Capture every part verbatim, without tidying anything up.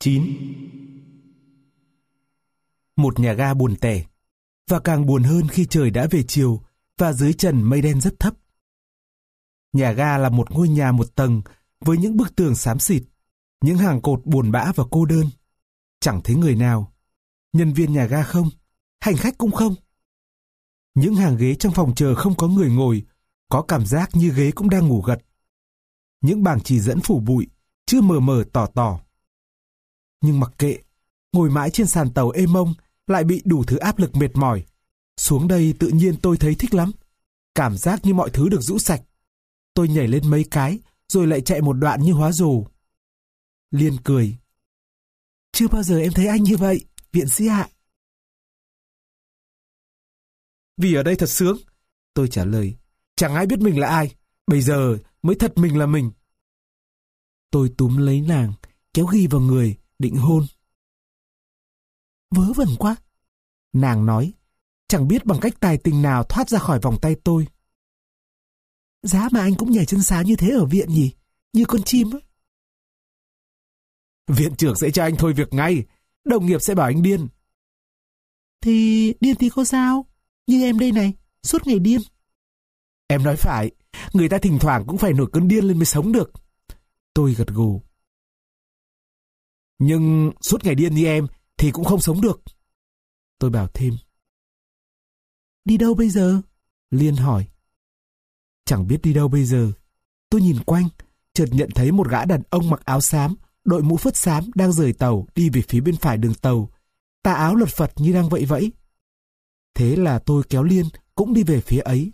chín. Một nhà ga buồn tẻ, và càng buồn hơn khi trời đã về chiều và dưới trần mây đen rất thấp. Nhà ga là một ngôi nhà một tầng với những bức tường xám xịt, những hàng cột buồn bã và cô đơn. Chẳng thấy người nào. Nhân viên nhà ga không, hành khách cũng không. Những hàng ghế trong phòng chờ không có người ngồi, có cảm giác như ghế cũng đang ngủ gật. Những bảng chỉ dẫn phủ bụi, chưa mờ mờ tỏ tỏ. Nhưng mặc kệ, ngồi mãi trên sàn tàu êm mông lại bị đủ thứ áp lực mệt mỏi. Xuống đây tự nhiên tôi thấy thích lắm. Cảm giác như mọi thứ được rũ sạch. Tôi nhảy lên mấy cái, rồi lại chạy một đoạn như hóa rồ. Liên cười. Chưa bao giờ em thấy anh như vậy, viện sĩ ạ. Vì ở đây thật sướng, tôi trả lời. Chẳng ai biết mình là ai, bây giờ mới thật mình là mình. Tôi túm lấy nàng, kéo ghi vào người, định hôn. Vớ vẩn quá, nàng nói, chẳng biết bằng cách tài tình nào thoát ra khỏi vòng tay tôi. Giá mà anh cũng nhảy chân sáo như thế ở viện nhỉ, như con chim á. Viện trưởng sẽ cho anh thôi việc ngay, đồng nghiệp sẽ bảo anh điên. Thì điên thì có sao, như em đây này, suốt ngày điên. Em nói phải, người ta thỉnh thoảng cũng phải nổi cơn điên lên mới sống được. Tôi gật gù. Nhưng suốt ngày điên như em thì cũng không sống được. Tôi bảo thêm. Đi đâu bây giờ? Liên hỏi. Chẳng biết đi đâu bây giờ. Tôi nhìn quanh, chợt nhận thấy một gã đàn ông mặc áo xám, đội mũ phất xám đang rời tàu đi về phía bên phải đường tàu. Tà áo lật phật như đang vẫy vẫy. Thế là tôi kéo Liên cũng đi về phía ấy.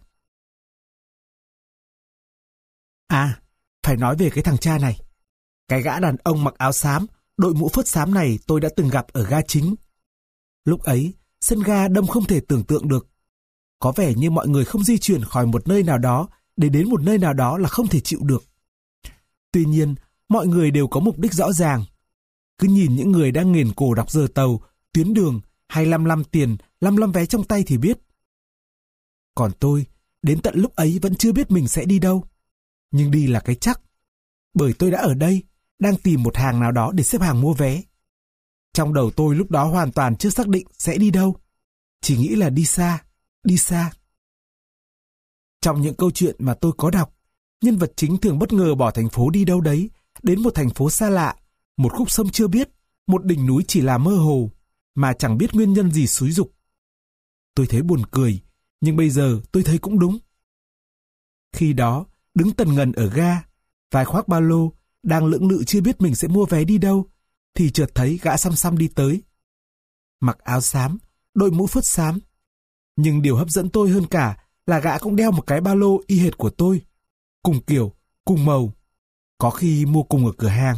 À, phải nói về cái thằng cha này. Cái gã đàn ông mặc áo xám, đội mũ phất xám này tôi đã từng gặp ở ga chính. Lúc ấy, sân ga đông không thể tưởng tượng được. Có vẻ như mọi người không di chuyển khỏi một nơi nào đó để đến một nơi nào đó là không thể chịu được. Tuy nhiên, mọi người đều có mục đích rõ ràng. Cứ nhìn những người đang nghền cổ đọc giờ tàu, tuyến đường hay lăm lăm tiền, lăm lăm vé trong tay thì biết. Còn tôi, đến tận lúc ấy vẫn chưa biết mình sẽ đi đâu. Nhưng đi là cái chắc. Bởi tôi đã ở đây, đang tìm một hàng nào đó để xếp hàng mua vé. Trong đầu tôi lúc đó hoàn toàn chưa xác định sẽ đi đâu. Chỉ nghĩ là đi xa, đi xa. Trong những câu chuyện mà tôi có đọc, nhân vật chính thường bất ngờ bỏ thành phố đi đâu đấy, đến một thành phố xa lạ, một khúc sông chưa biết, một đỉnh núi chỉ là mơ hồ, mà chẳng biết nguyên nhân gì xúi giục. Tôi thấy buồn cười, nhưng bây giờ tôi thấy cũng đúng. Khi đó, đứng tần ngần ở ga, vai khoác ba lô, đang lưỡng lự chưa biết mình sẽ mua vé đi đâu, thì chợt thấy gã xăm xăm đi tới. Mặc áo xám, đội mũ phất xám. Nhưng điều hấp dẫn tôi hơn cả là gã cũng đeo một cái ba lô y hệt của tôi. Cùng kiểu, cùng màu. Có khi mua cùng ở cửa hàng.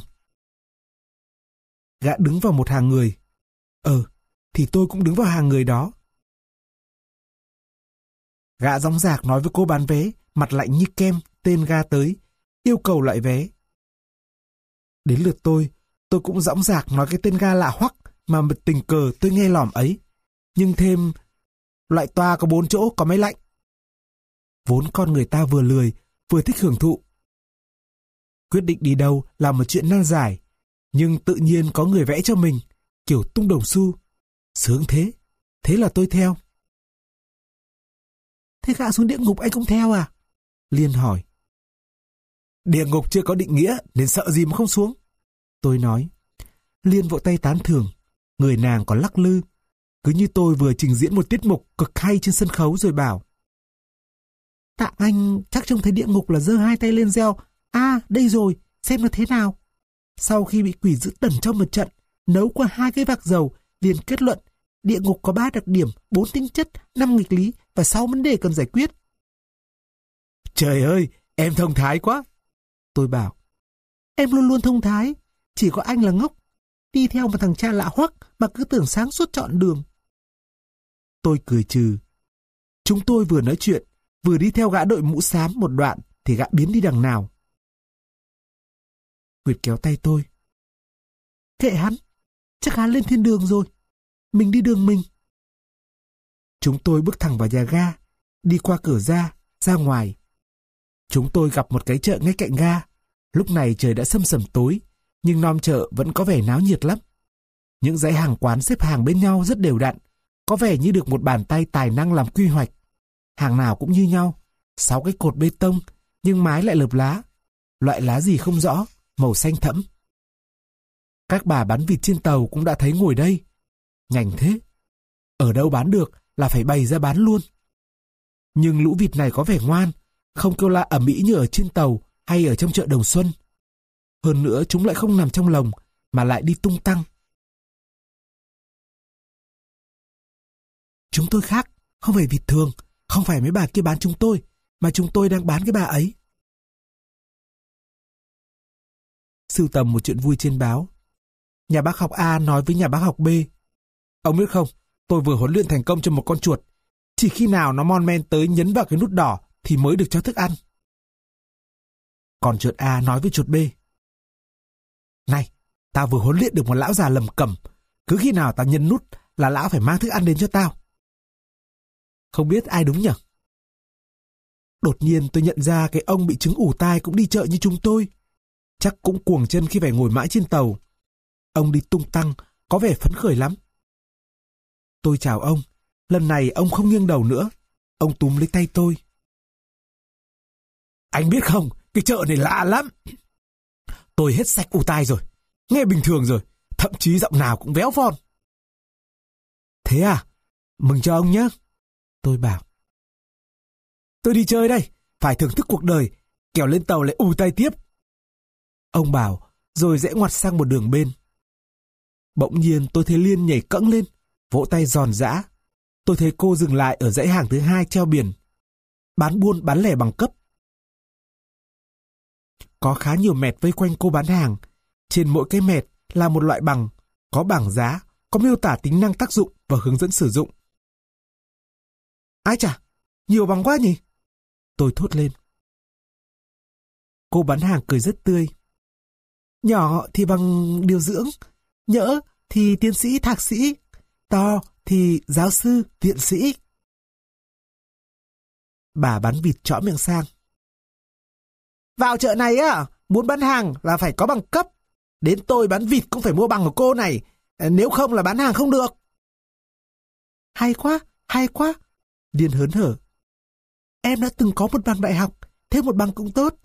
Gã đứng vào một hàng người. Ờ, thì tôi cũng đứng vào hàng người đó. Gã dõng dạc nói với cô bán vé, mặt lạnh như kem, tên ga tới, yêu cầu loại vé. Đến lượt tôi, tôi cũng dõng dạc nói cái tên ga lạ hoắc mà tình cờ tôi nghe lỏm ấy. Nhưng thêm, loại toa có bốn chỗ, có máy lạnh. Vốn con người ta vừa lười, vừa thích hưởng thụ. Quyết định đi đâu là một chuyện nan giải, nhưng tự nhiên có người vẽ cho mình, kiểu tung đồng xu. Sướng thế, thế là tôi theo. Thế gã xuống địa ngục anh cũng theo à? Liên hỏi. Địa ngục chưa có định nghĩa, nên sợ gì mà không xuống. Tôi nói. Liên vỗ tay tán thưởng, người nàng còn lắc lư. Cứ như tôi vừa trình diễn một tiết mục cực hay trên sân khấu rồi bảo. Tạm anh chắc trông thấy địa ngục là giơ hai tay lên reo. À, đây rồi, xem nó thế nào. Sau khi bị quỷ giữ tẩn trong một trận, nấu qua hai cái vạc dầu, liền kết luận địa ngục có ba đặc điểm, bốn tính chất, năm nghịch lý và sáu vấn đề cần giải quyết. Trời ơi, em thông thái quá. Tôi bảo. Em luôn luôn thông thái, chỉ có anh là ngốc. Đi theo một thằng cha lạ hoắc mà cứ tưởng sáng suốt trọn đường. Tôi cười trừ. Chúng tôi vừa nói chuyện, vừa đi theo gã đội mũ xám một đoạn thì gã biến đi đằng nào. Nguyệt kéo tay tôi. Kệ hắn, chắc hắn lên thiên đường rồi. Mình đi đường mình. Chúng tôi bước thẳng vào nhà ga, đi qua cửa ra, ra ngoài. Chúng tôi gặp một cái chợ ngay cạnh ga. Lúc này trời đã sâm sẩm tối, nhưng nom chợ vẫn có vẻ náo nhiệt lắm. Những dãy hàng quán xếp hàng bên nhau rất đều đặn, có vẻ như được một bàn tay tài năng làm quy hoạch. Hàng nào cũng như nhau, sáu cái cột bê tông, nhưng mái lại lợp lá. Loại lá gì không rõ, màu xanh thẫm. Các bà bán vịt trên tàu cũng đã thấy ngồi đây. Nhành thế. Ở đâu bán được là phải bày ra bán luôn. Nhưng lũ vịt này có vẻ ngoan, không kêu la ầm ĩ như ở trên tàu hay ở trong chợ Đồng Xuân. Hơn nữa chúng lại không nằm trong lồng, mà lại đi tung tăng. Chúng tôi khác, không phải vịt thường, không phải mấy bà kia bán chúng tôi, mà chúng tôi đang bán cái bà ấy. Sưu tầm một chuyện vui trên báo. Nhà bác học A nói với nhà bác học B: ông biết không, tôi vừa huấn luyện thành công cho một con chuột. Chỉ khi nào nó mon men tới nhấn vào cái nút đỏ thì mới được cho thức ăn. Còn chuột A nói với chuột B: này, tao vừa huấn luyện được một lão già lầm cẩm. Cứ khi nào tao nhấn nút là lão phải mang thức ăn đến cho tao. Không biết ai đúng nhỉ? Đột nhiên tôi nhận ra cái ông bị chứng ù tai cũng đi chợ như chúng tôi. Chắc cũng cuồng chân khi phải ngồi mãi trên tàu. Ông đi tung tăng, có vẻ phấn khởi lắm. Tôi chào ông. Lần này ông không nghiêng đầu nữa. Ông túm lấy tay tôi. Anh biết không, cái chợ này lạ lắm. Tôi hết sạch ù tai rồi. Nghe bình thường rồi. Thậm chí giọng nào cũng véo von. Thế à? Mừng cho ông nhé. Tôi bảo. Tôi đi chơi đây. Phải thưởng thức cuộc đời. Kẻo lên tàu lại ù tai tiếp. Ông bảo, rồi rẽ ngoặt sang một đường bên. Bỗng nhiên tôi thấy Liên nhảy cẫng lên, vỗ tay giòn giã. Tôi thấy cô dừng lại ở dãy hàng thứ hai treo biển: bán buôn bán lẻ bằng cấp. Có khá nhiều mẹt vây quanh cô bán hàng. Trên mỗi cái mẹt là một loại bằng, có bảng giá, có miêu tả tính năng tác dụng và hướng dẫn sử dụng. Ai chà, nhiều bằng quá nhỉ? Tôi thốt lên. Cô bán hàng cười rất tươi. Nhỏ thì bằng điều dưỡng, nhỡ thì tiến sĩ thạc sĩ, to thì giáo sư viện sĩ. Bà bán vịt trõ miệng sang. Vào chợ này á, muốn bán hàng là phải có bằng cấp. Đến tôi bán vịt cũng phải mua bằng của cô này, nếu không là bán hàng không được. Hay quá, hay quá. Điên hớn hở. Em đã từng có một bằng đại học, thêm một bằng cũng tốt.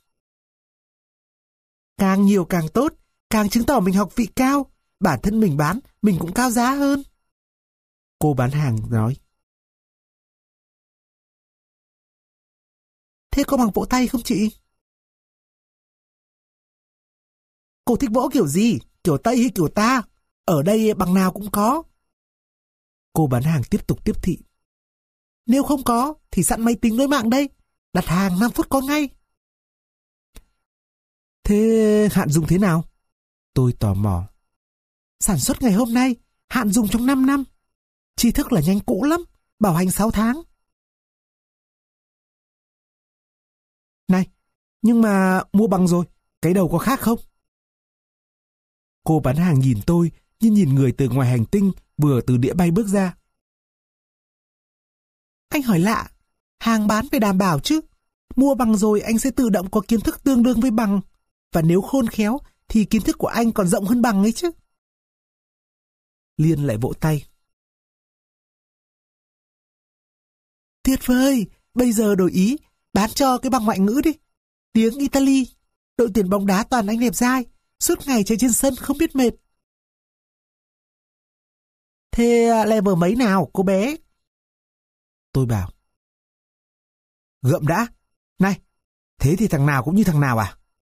Càng nhiều càng tốt, càng chứng tỏ mình học vị cao. Bản thân mình bán, mình cũng cao giá hơn. Cô bán hàng nói. Thế có bằng vỗ tay không chị? Cô thích vỗ kiểu gì? Kiểu Tây hay kiểu ta? Ở đây bằng nào cũng có. Cô bán hàng tiếp tục tiếp thị. Nếu không có, thì sẵn máy tính nối mạng đây. Đặt hàng năm phút có ngay. Thế hạn dùng thế nào? Tôi tò mò. Sản xuất ngày hôm nay, hạn dùng trong năm năm. Tri thức là nhanh cũ lắm, bảo hành sáu tháng. Này, nhưng mà mua bằng rồi, cái đầu có khác không? Cô bán hàng nhìn tôi như nhìn người từ ngoài hành tinh vừa từ đĩa bay bước ra. Anh hỏi lạ, hàng bán phải đảm bảo chứ. Mua bằng rồi anh sẽ tự động có kiến thức tương đương với bằng. Và nếu khôn khéo thì kiến thức của anh còn rộng hơn bằng ấy chứ. Liên lại vỗ tay. Tuyệt vời, bây giờ đổi ý, bán cho cái bằng ngoại ngữ đi. Tiếng Italy, đội tuyển bóng đá toàn anh đẹp dai, suốt ngày chạy trên sân không biết mệt. Thế level mấy nào cô bé? Tôi bảo. Gượm đã. Này, thế thì thằng nào cũng như thằng nào à?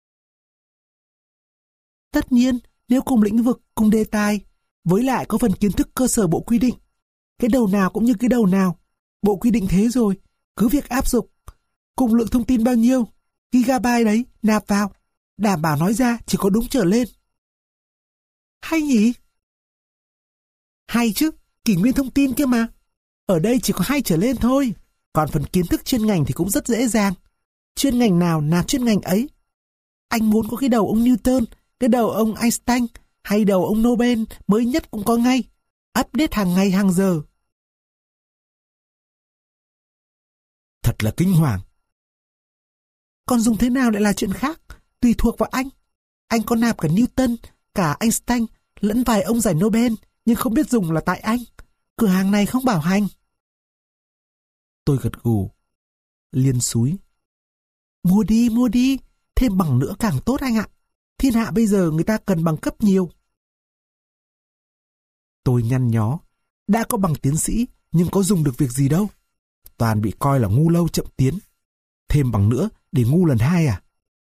Tất nhiên, nếu cùng lĩnh vực, cùng đề tài, với lại có phần kiến thức cơ sở bộ quy định. Cái đầu nào cũng như cái đầu nào. Bộ quy định thế rồi, cứ việc áp dụng. Cùng lượng thông tin bao nhiêu, gigabyte đấy, nạp vào. Đảm bảo nói ra chỉ có đúng trở lên. Hay nhỉ? Hay chứ, kỷ nguyên thông tin kia mà. Ở đây chỉ có hai trở lên thôi. Còn phần kiến thức chuyên ngành thì cũng rất dễ dàng. Chuyên ngành nào nạp chuyên ngành ấy. Anh muốn có cái đầu ông Newton, cái đầu ông Einstein hay đầu ông Nobel mới nhất cũng có ngay. Update hàng ngày hàng giờ. Thật là kinh hoàng. Còn dùng thế nào lại là chuyện khác, tùy thuộc vào anh. Anh có nạp cả Newton, cả Einstein, lẫn vài ông giải Nobel, nhưng không biết dùng là tại anh. Cửa hàng này không bảo hành. Tôi gật gù. Liên xúi. Mua đi, mua đi. Thêm bằng nữa càng tốt anh ạ. Thiên hạ bây giờ người ta cần bằng cấp nhiều. Tôi nhăn nhó. Đã có bằng tiến sĩ, nhưng có dùng được việc gì đâu. Toàn bị coi là ngu lâu chậm tiến. Thêm bằng nữa để ngu lần hai à?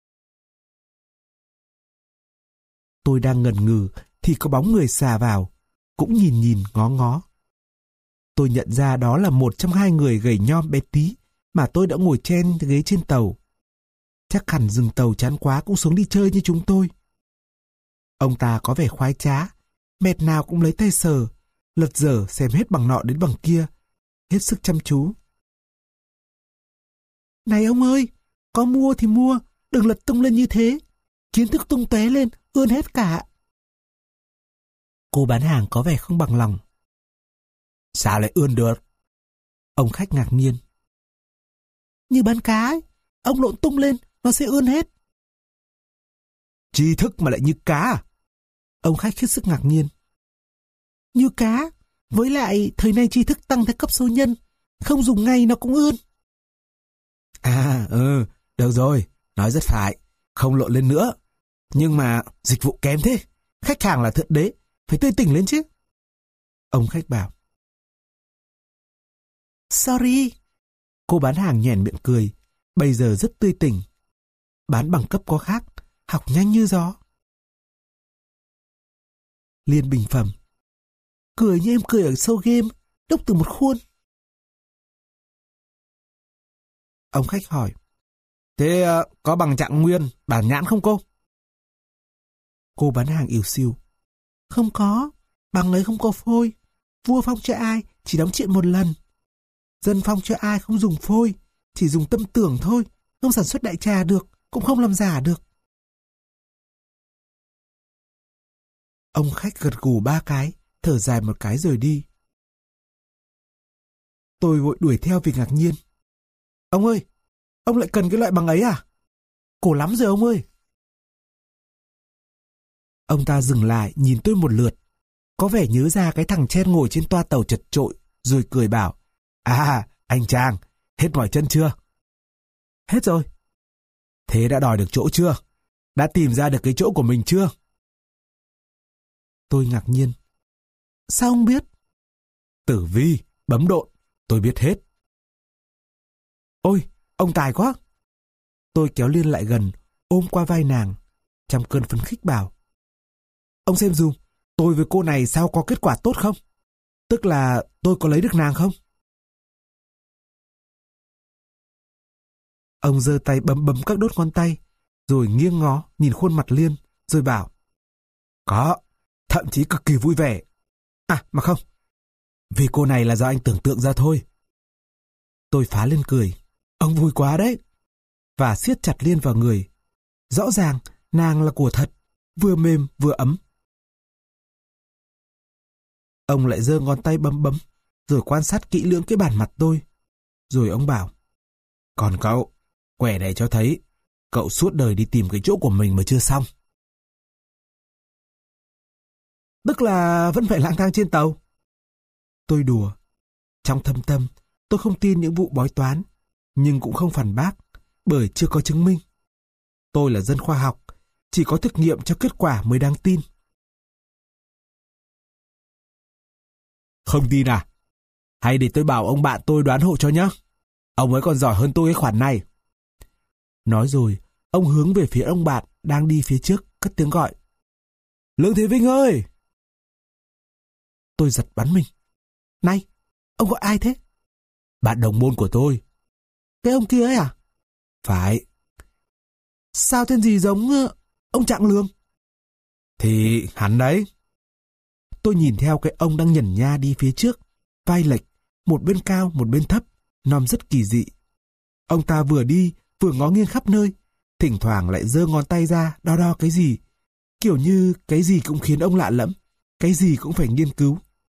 Tôi đang ngần ngừ thì có bóng người xà vào, cũng nhìn nhìn ngó ngó. Tôi nhận ra đó là một trong hai người gầy nhom bé tí mà tôi đã ngồi chen ghế trên tàu. Chắc hẳn dừng tàu chán quá cũng xuống đi chơi như chúng tôi. Ông ta có vẻ khoái trá, mệt nào cũng lấy tay sờ, lật dở xem hết bằng nọ đến bằng kia, hết sức chăm chú. Này ông ơi, có mua thì mua, đừng lật tung lên như thế. Kiến thức tung tóe lên, ươn hết cả. Cô bán hàng có vẻ không bằng lòng. Sao lại ươn được? Ông khách ngạc nhiên. Như bán cá ấy, ông lộn tung lên, nó sẽ ươn hết. Tri thức mà lại như cá à? Ông khách hết sức ngạc nhiên. Như cá, với lại thời nay tri thức tăng theo cấp số nhân, không dùng ngay nó cũng ươn. À, ừ, được rồi, nói rất phải, không lộn lên nữa. Nhưng mà dịch vụ kém thế, khách hàng là thượng đế, phải tươi tỉnh lên chứ. Ông khách bảo. Sorry. Cô bán hàng nhoẻn miệng cười, bây giờ rất tươi tỉnh. Bán bằng cấp có khác, học nhanh như gió. Liên bình phẩm. Cười như em cười ở show game, đúc từ một khuôn. Ông khách hỏi. Thế uh, có bằng trạng nguyên, bản nhãn không cô? Cô bán hàng ỉu xìu. Không có, bằng ấy không có phôi. Vua phong cho ai, chỉ đóng chuyện một lần. Dân phong cho ai không dùng phôi, chỉ dùng tâm tưởng thôi. Không sản xuất đại trà được, cũng không làm giả được. Ông khách gật gù ba cái, thở dài một cái rồi đi. Tôi vội đuổi theo vì ngạc nhiên. Ông ơi, ông lại cần cái loại bằng ấy à? Cổ lắm rồi ông ơi. Ông ta dừng lại nhìn tôi một lượt, có vẻ nhớ ra cái thằng chen ngồi trên toa tàu chật chội, rồi cười bảo. À, anh Trang, hết mỏi chân chưa? Hết rồi. Thế đã đòi được chỗ chưa? Đã tìm ra được cái chỗ của mình chưa? Tôi ngạc nhiên. Sao ông biết? Tử vi, bấm độn, tôi biết hết. Ôi, ông tài quá. Tôi kéo Liên lại gần, ôm qua vai nàng, trong cơn phấn khích bảo. Ông xem dùm, tôi với cô này sao có kết quả tốt không? Tức là tôi có lấy được nàng không? Ông giơ tay bấm bấm các đốt ngón tay, rồi nghiêng ngó nhìn khuôn mặt Liên, rồi bảo. Có, thậm chí cực kỳ vui vẻ. À, mà không, vì cô này là do anh tưởng tượng ra thôi. Tôi phá lên cười. Ông vui quá đấy. Và siết chặt Liên vào người. Rõ ràng, nàng là của thật, vừa mềm vừa ấm. Ông lại giơ ngón tay bấm bấm, rồi quan sát kỹ lưỡng cái bản mặt tôi. Rồi ông bảo. Còn cậu, quẻ này cho thấy, cậu suốt đời đi tìm cái chỗ của mình mà chưa xong. Tức là vẫn phải lang thang trên tàu. Tôi đùa. Trong thâm tâm, tôi không tin những vụ bói toán, nhưng cũng không phản bác, bởi chưa có chứng minh. Tôi là dân khoa học, chỉ có thực nghiệm cho kết quả mới đáng tin. Không tin à? Hay để tôi bảo ông bạn tôi đoán hộ cho nhé. Ông ấy còn giỏi hơn tôi cái khoản này. Nói rồi, ông hướng về phía ông bạn đang đi phía trước, cất tiếng gọi. Lương Thế Vinh ơi! Tôi giật bắn mình. Này, ông gọi ai thế? Bạn đồng môn của tôi. Cái ông kia ấy à? Phải. Sao tên gì giống uh, ông Trạng Lương? Thì hắn đấy. Tôi nhìn theo cái ông đang nhẩn nha đi phía trước, vai lệch, một bên cao một bên thấp, nom rất kỳ dị. Ông ta vừa đi vừa ngó nghiêng khắp nơi, thỉnh thoảng lại giơ ngón tay ra đo đo cái gì, kiểu như cái gì cũng khiến ông lạ lẫm, cái gì cũng phải nghiên cứu.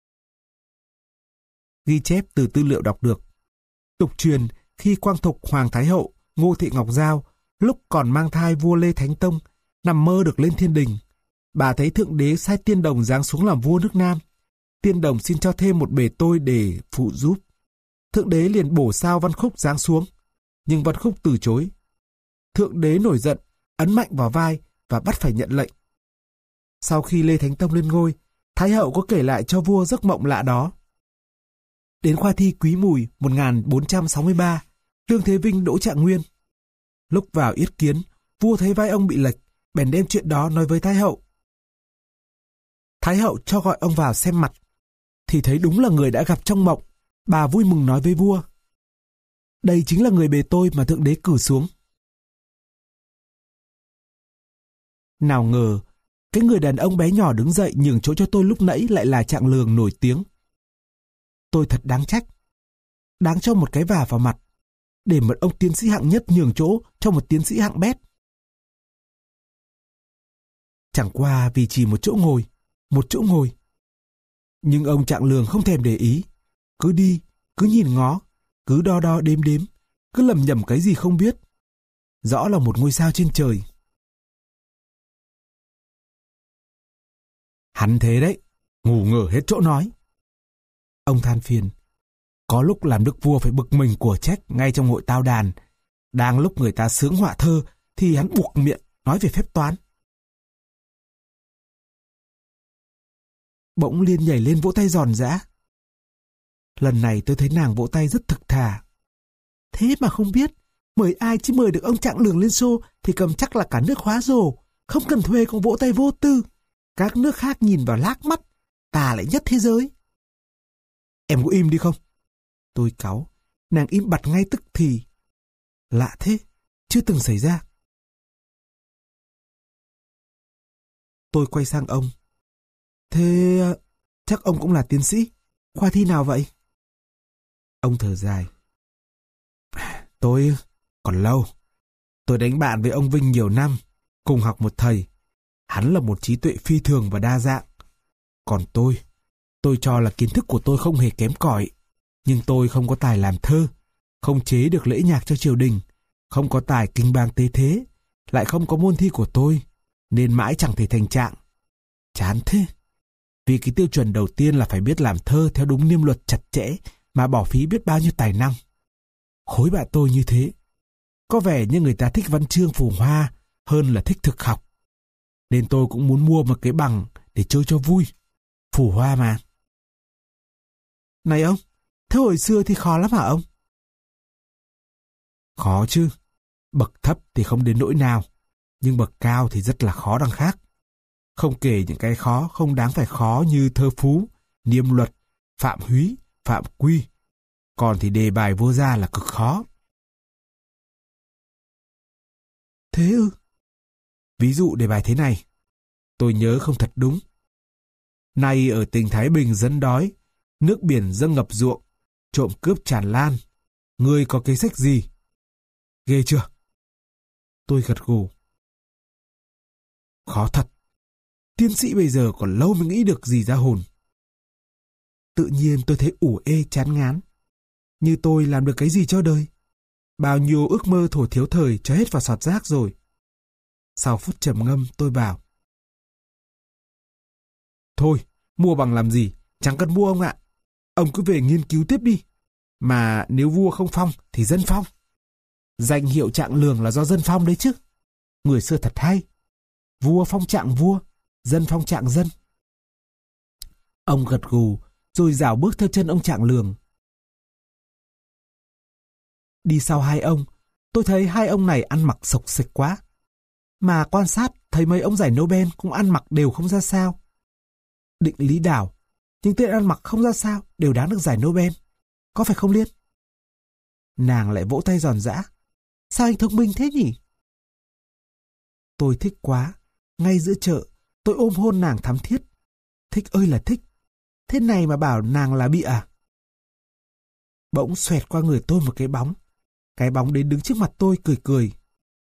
Ghi chép từ tư liệu đọc được. Tục truyền khi Quang Thục Hoàng Thái Hậu Ngô Thị Ngọc Giao lúc còn mang thai vua Lê Thánh Tông nằm mơ được lên thiên đình. Bà thấy Thượng Đế sai tiên đồng giáng xuống làm vua nước Nam, Tiên đồng xin cho thêm một bề tôi để phụ giúp. Thượng đế liền bổ sao Văn Khúc giáng xuống, nhưng Văn Khúc từ chối. Thượng đế nổi giận, ấn mạnh vào vai và bắt phải nhận lệnh. Sau khi Lê Thánh Tông lên ngôi, Thái hậu có kể lại cho vua giấc mộng lạ đó. Đến khoa thi Quý Mùi một nghìn bốn trăm sáu mươi ba, Lương Thế Vinh đỗ trạng nguyên. Lúc vào yết kiến, vua thấy vai ông bị lệch, bèn đem chuyện đó nói với Thái hậu. Thái hậu cho gọi ông vào xem mặt, thì thấy đúng là người đã gặp trong mộng. Bà vui mừng nói với vua: đây chính là người bề tôi mà thượng đế cử xuống. Nào ngờ, cái người đàn ông bé nhỏ đứng dậy nhường chỗ cho tôi lúc nãy lại là Trạng Lường nổi tiếng. Tôi thật đáng trách. Đáng cho một cái vả vào mặt, để một ông tiến sĩ hạng nhất nhường chỗ cho một tiến sĩ hạng bét. Chẳng qua vì chỉ một chỗ ngồi, một chỗ ngồi. Nhưng ông Trạng Lường không thèm để ý. Cứ đi, cứ nhìn ngó, cứ đo đo đếm đếm, cứ lầm nhầm cái gì không biết. Rõ là một ngôi sao trên trời. Hắn thế đấy, ngủ ngở hết chỗ nói. Ông than phiền. Có lúc làm đức vua phải bực mình của trách ngay trong hội tao đàn. Đang lúc người ta sướng họa thơ thì hắn buộc miệng nói về phép toán. Bỗng Liên nhảy lên vỗ tay giòn giã. Lần này tôi thấy nàng vỗ tay rất thực thà. Thế mà không biết, mời ai chứ mời được ông Trạng Lường lên show thì cầm chắc là cả nước hóa rồ, không cần thuê còn vỗ tay vô tư. Các nước khác nhìn vào lác mắt, ta lại nhất thế giới. Em có im đi không? Tôi cáu, nàng im bặt ngay tức thì. Lạ thế, chưa từng xảy ra. Tôi quay sang ông. Thế chắc ông cũng là tiến sĩ, khoa thi nào vậy? Ông thở dài. Tôi còn lâu. Tôi đánh bạn với ông Vinh nhiều năm, cùng học một thầy. Hắn là một trí tuệ phi thường và đa dạng. Còn tôi, tôi cho là kiến thức của tôi không hề kém cỏi. Nhưng tôi không có tài làm thơ, không chế được lễ nhạc cho triều đình, không có tài kinh bang tế thế, lại không có môn thi của tôi, nên mãi chẳng thể thành trạng. Chán thế. Vì cái tiêu chuẩn đầu tiên là phải biết làm thơ theo đúng niêm luật chặt chẽ, mà bỏ phí biết bao nhiêu tài năng. Khối bạn tôi như thế. Có vẻ như người ta thích văn chương phù hoa hơn là thích thực học. Nên tôi cũng muốn mua một cái bằng để chơi cho vui. Phù hoa mà. Này ông, thế hồi xưa thì khó lắm hả ông? Khó chứ. Bậc thấp thì không đến nỗi nào, nhưng bậc cao thì rất là khó đằng khác. Không kể những cái khó không đáng phải khó như thơ phú, niêm luật, phạm húy, phạm quy. Còn thì đề bài vô gia là cực khó. Thế ư? Ví dụ đề bài thế này. Tôi nhớ không thật đúng. Nay ở tỉnh Thái Bình dân đói, nước biển dâng ngập ruộng, trộm cướp tràn lan. Ngươi có kế sách gì? Ghê chưa? Tôi gật gù. Khó thật. Tiến sĩ bây giờ còn lâu mới nghĩ được gì ra hồn. Tự nhiên tôi thấy ủ ê chán ngán. Như tôi làm được cái gì cho đời? Bao nhiêu ước mơ thổ thiếu thời cho hết vào sọt rác rồi. Sau phút trầm ngâm tôi bảo. Thôi, mua bằng làm gì? Chẳng cần mua ông ạ. Ông cứ về nghiên cứu tiếp đi. Mà nếu vua không phong thì dân phong. Danh hiệu Trạng Lường là do dân phong đấy chứ. Người xưa thật hay. Vua phong trạng vua, dân phong trạng dân. Ông gật gù rồi rảo bước theo chân ông Trạng Lường. Đi sau hai ông, tôi thấy hai ông này ăn mặc xộc xệch quá. Mà quan sát thấy mấy ông giải Nobel cũng ăn mặc đều không ra sao. Định Lý Đảo, những tên ăn mặc không ra sao đều đáng được giải Nobel. Có phải không Liên? Nàng lại vỗ tay giòn giã. Sao anh thông minh thế nhỉ? Tôi thích quá. Ngay giữa chợ, tôi ôm hôn nàng thắm thiết. Thích ơi là thích. Thế này mà bảo nàng là bị à? Bỗng xoẹt qua người tôi một cái bóng. Cái bóng đến đứng trước mặt tôi cười cười.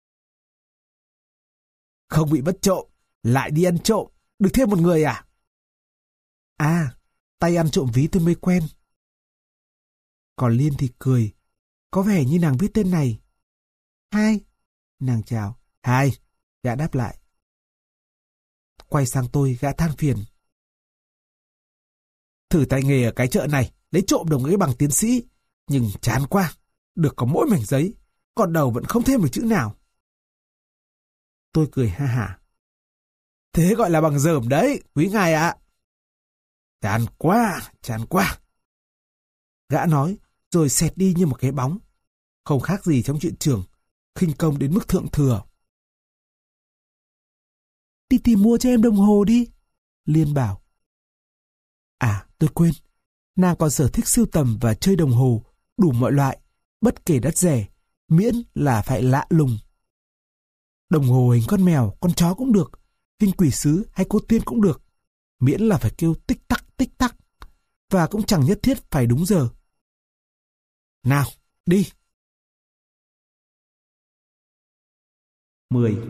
Không bị mất trộm, lại đi ăn trộm, được thêm một người à? À, tay ăn trộm ví tôi mới quen. Còn Liên thì cười. Có vẻ như nàng biết tên này. Hai. Nàng chào. Hai. Gã đáp lại. Quay sang tôi, gã than phiền. Thử tay nghề ở cái chợ này, lấy trộm được cái bằng tiến sĩ. Nhưng chán quá, được có mỗi mảnh giấy, còn đầu vẫn không thêm được chữ nào. Tôi cười ha hả. Thế gọi là bằng dởm đấy, quý ngài ạ. Chán quá, chán quá. Gã nói, rồi xẹt đi như một cái bóng. Không khác gì trong chuyện trường, khinh công đến mức thượng thừa. Đi tìm mua cho em đồng hồ đi, Liên bảo. À, tôi quên, nàng còn sở thích sưu tầm và chơi đồng hồ, đủ mọi loại, bất kể đắt rẻ, miễn là phải lạ lùng. Đồng hồ hình con mèo, con chó cũng được, hình quỷ sứ hay cô tiên cũng được, miễn là phải kêu tích tắc tích tắc, và cũng chẳng nhất thiết phải đúng giờ. Nào, đi! mười.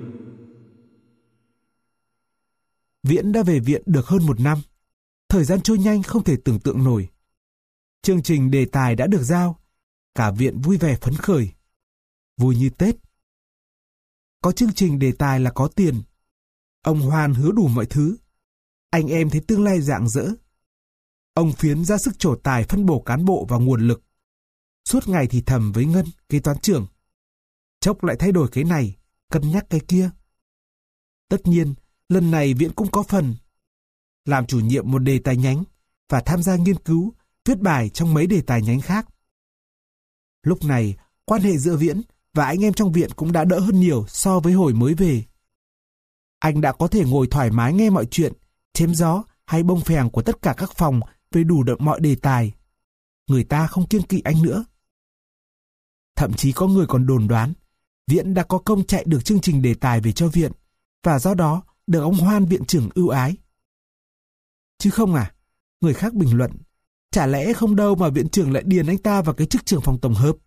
Viễn đã về viện được hơn một năm. Thời gian trôi nhanh không thể tưởng tượng nổi. Chương trình đề tài đã được giao. Cả viện vui vẻ phấn khởi. Vui như Tết. Có chương trình đề tài là có tiền. Ông Hoan hứa đủ mọi thứ. Anh em thấy tương lai rạng rỡ. Ông Phiến ra sức trổ tài phân bổ cán bộ và nguồn lực. Suốt ngày thì thầm với Ngân, kế toán trưởng. Chốc lại thay đổi cái này, cân nhắc cái kia. Tất nhiên, lần này viện cũng có phần. Làm chủ nhiệm một đề tài nhánh và tham gia nghiên cứu, viết bài trong mấy đề tài nhánh khác. Lúc này, quan hệ giữa Viễn và anh em trong viện cũng đã đỡ hơn nhiều so với hồi mới về. Anh đã có thể ngồi thoải mái nghe mọi chuyện, chém gió hay bông phèn của tất cả các phòng về đủ được mọi đề tài. Người ta không kiêng kỵ anh nữa. Thậm chí có người còn đồn đoán Viễn đã có công chạy được chương trình đề tài về cho viện, và do đó được ông Hoan viện trưởng ưu ái. Chứ không à, người khác bình luận, chả lẽ không đâu mà viện trưởng lại điền anh ta vào cái chức trưởng phòng tổng hợp.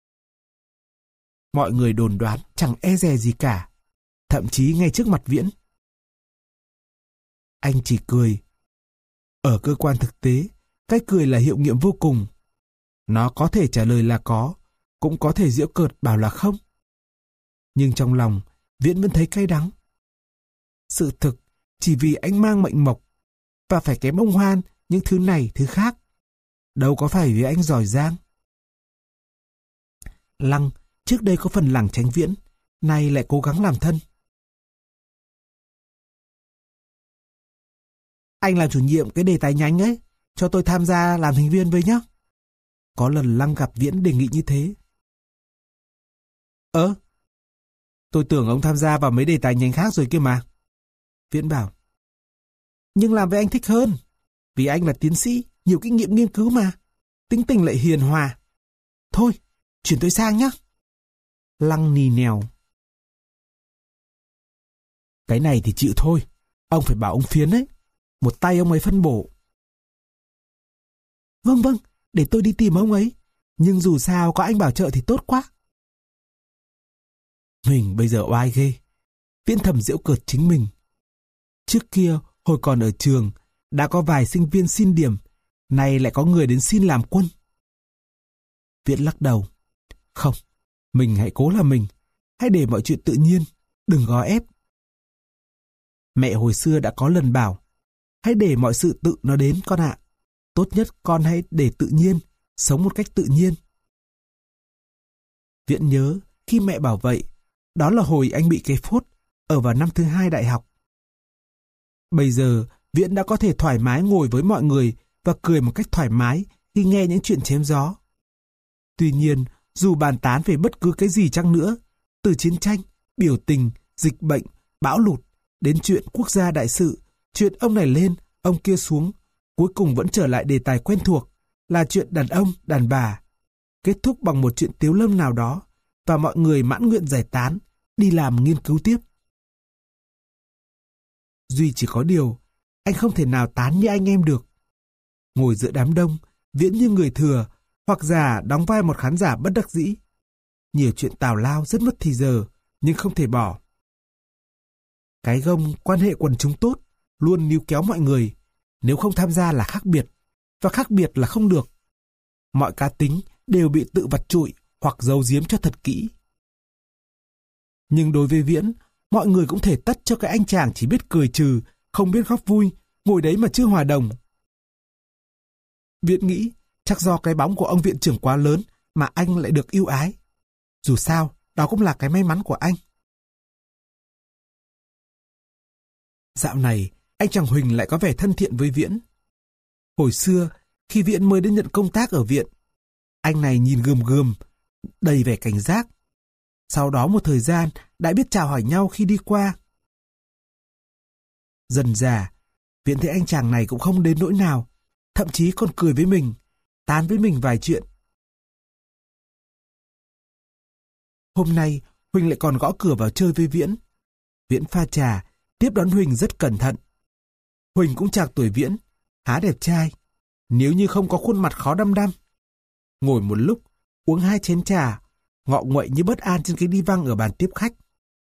Mọi người đồn đoán chẳng e dè gì cả, thậm chí ngay trước mặt Viễn. Anh chỉ cười. Ở cơ quan thực tế, cái cười là hiệu nghiệm vô cùng. Nó có thể trả lời là có, cũng có thể giễu cợt bảo là không. Nhưng trong lòng, Viễn vẫn thấy cay đắng. Sự thực, chỉ vì anh mang mệnh mộc, và phải kém ông Hoan những thứ này thứ khác. Đâu có phải vì anh giỏi giang. Lăng, trước đây có phần lảng tránh Viễn, nay lại cố gắng làm thân. Anh làm chủ nhiệm cái đề tài nhánh ấy, cho tôi tham gia làm thành viên với nhé. Có lần Lăng gặp Viễn đề nghị như thế. Ơ, tôi tưởng ông tham gia vào mấy đề tài nhánh khác rồi kia mà. Viễn bảo. Nhưng làm với anh thích hơn, vì anh là tiến sĩ, nhiều kinh nghiệm nghiên cứu mà, tính tình lại hiền hòa. Thôi, chuyển tôi sang nhé. Lăng nì nèo. Cái này thì chịu thôi, ông phải bảo ông Phiến ấy, một tay ông ấy phân bổ. Vâng vâng, để tôi đi tìm ông ấy, nhưng dù sao có anh bảo trợ thì tốt quá. Mình bây giờ oai ghê. Viễn thầm giễu cợt chính mình. Trước kia, hồi còn ở trường, đã có vài sinh viên xin điểm, nay lại có người đến xin làm quân. Viễn lắc đầu. Không, mình hãy cố là mình, hãy để mọi chuyện tự nhiên, đừng gò ép. Mẹ hồi xưa đã có lần bảo, hãy để mọi sự tự nó đến con ạ. Tốt nhất con hãy để tự nhiên, sống một cách tự nhiên. Viễn nhớ, khi mẹ bảo vậy, đó là hồi anh bị cái phốt, ở vào năm thứ hai đại học. Bây giờ, Viễn đã có thể thoải mái ngồi với mọi người và cười một cách thoải mái khi nghe những chuyện chém gió. Tuy nhiên, dù bàn tán về bất cứ cái gì chăng nữa, từ chiến tranh, biểu tình, dịch bệnh, bão lụt, đến chuyện quốc gia đại sự, chuyện ông này lên, ông kia xuống, cuối cùng vẫn trở lại đề tài quen thuộc, là chuyện đàn ông, đàn bà. Kết thúc bằng một chuyện tiếu lâm nào đó, và mọi người mãn nguyện giải tán, đi làm nghiên cứu tiếp. Duy chỉ có điều, anh không thể nào tán như anh em được. Ngồi giữa đám đông, Viễn như người thừa, hoặc giả đóng vai một khán giả bất đắc dĩ. Nhiều chuyện tào lao rất mất thì giờ, nhưng không thể bỏ. Cái gông quan hệ quần chúng tốt, luôn níu kéo mọi người. Nếu không tham gia là khác biệt, và khác biệt là không được. Mọi cá tính đều bị tự vặt trụi hoặc giấu giếm cho thật kỹ. Nhưng đối với Viễn, mọi người cũng thể tắt cho cái anh chàng chỉ biết cười trừ, không biết góp vui, ngồi đấy mà chưa hòa đồng. Viễn nghĩ chắc do cái bóng của ông viện trưởng quá lớn mà anh lại được ưu ái. Dù sao, đó cũng là cái may mắn của anh. Dạo này, anh chàng Huỳnh lại có vẻ thân thiện với Viễn. Hồi xưa, khi Viễn mới đến nhận công tác ở viện, anh này nhìn gườm gườm, đầy vẻ cảnh giác. Sau đó một thời gian đã biết chào hỏi nhau khi đi qua. Dần dà, Viễn thấy anh chàng này cũng không đến nỗi nào, thậm chí còn cười với mình, tán với mình vài chuyện. Hôm nay, Huỳnh lại còn gõ cửa vào chơi với Viễn. Viễn pha trà, tiếp đón Huỳnh rất cẩn thận. Huỳnh cũng chạc tuổi Viễn, khá đẹp trai, nếu như không có khuôn mặt khó đăm đăm. Ngồi một lúc, uống hai chén trà, ngọ nguậy như bất an trên cái đi văng ở bàn tiếp khách.